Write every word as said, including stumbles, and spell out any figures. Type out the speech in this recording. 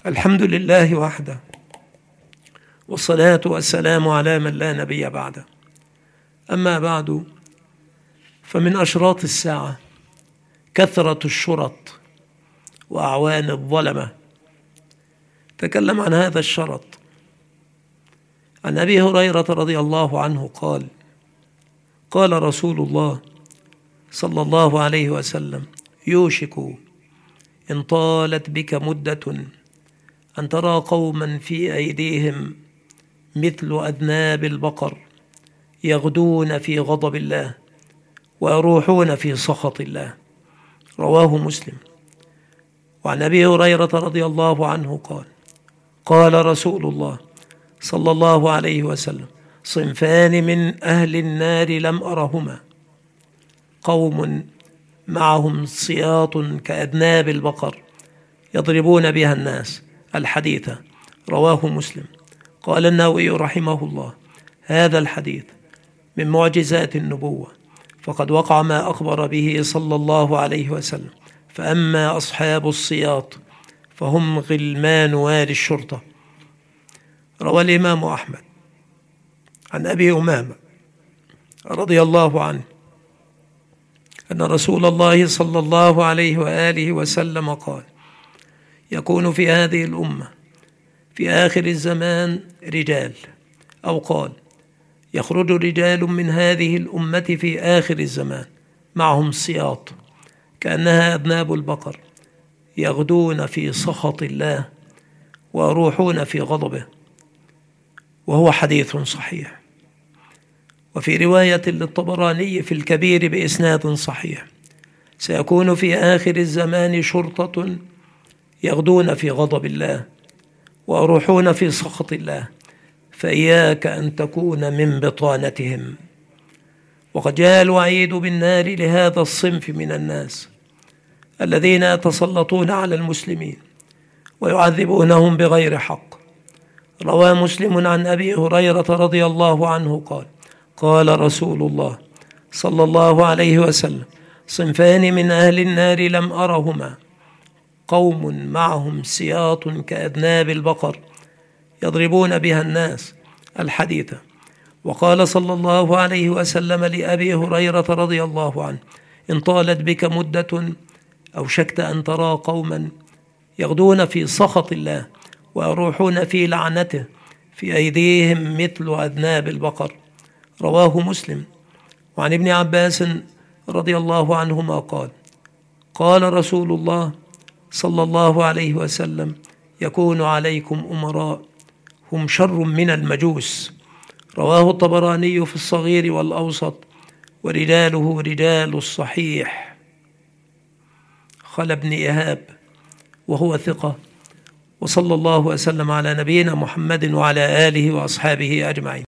الحمد لله وحده، والصلاة والسلام على من لا نبي بعده. أما بعد، فمن أشراط الساعة كثرة الشرط وأعوان الظلمة. تكلم عن هذا الشرط عن أبي هريرة رضي الله عنه قال: قال رسول الله صلى الله عليه وسلم: يوشك إن طالت بك مدة أن ترى قوما في أيديهم مثل أذناب البقر يغدون في غضب الله ويروحون في سخط الله. رواه مسلم. وعن أبي هريرة رضي الله عنه قال: قال رسول الله صلى الله عليه وسلم: صنفان من أهل النار لم أرهما، قوم معهم سياط كأذناب البقر يضربون بها الناس. الحديث رواه مسلم. قال النووي رحمه الله: هذا الحديث من معجزات النبوة، فقد وقع ما أخبر به صلى الله عليه وسلم. فأما أصحاب السياط فهم غلمان والي الشرطة. روى الإمام أحمد عن أبي أمامة رضي الله عنه أن رسول الله صلى الله عليه وآله وسلم قال: يكون في هذه الأمة في آخر الزمان رجال، أو قال: يخرج رجال من هذه الأمة في آخر الزمان معهم سياط كأنها أذناب البقر يغدون في سخط الله ويروحون في غضبه. وهو حديث صحيح. وفي رواية للطبراني في الكبير بإسناد صحيح: سيكون في آخر الزمان شرطة يغدون في غضب الله ويروحون في سخط الله، فإياك أن تكون من بطانتهم. وقد جاء الوعيد بالنار لهذا الصنف من الناس الذين يتسلطون على المسلمين ويعذبونهم بغير حق. روى مسلم عن أبي هريرة رضي الله عنه قال: قال رسول الله صلى الله عليه وسلم: صنفان من أهل النار لم أرهما، قوم معهم سياط كأذناب البقر يضربون بها الناس. الحديث. وقال صلى الله عليه وسلم لأبي هريرة رضي الله عنه: إن طالت بك مدة أوشكت أن ترى قوما يغدون في سخط الله ويروحون في لعنته في أيديهم مثل أذناب البقر. رواه مسلم. وعن ابن عباس رضي الله عنهما قال: قال رسول الله صلى الله عليه وسلم: يكون عليكم أمراء هم شر من المجوس. رواه الطبراني في الصغير والأوسط، ورجاله رجال الصحيح. خل بن إيهاب وهو ثقة. وصلى الله وسلم على نبينا محمد وعلى آله وأصحابه أجمعين.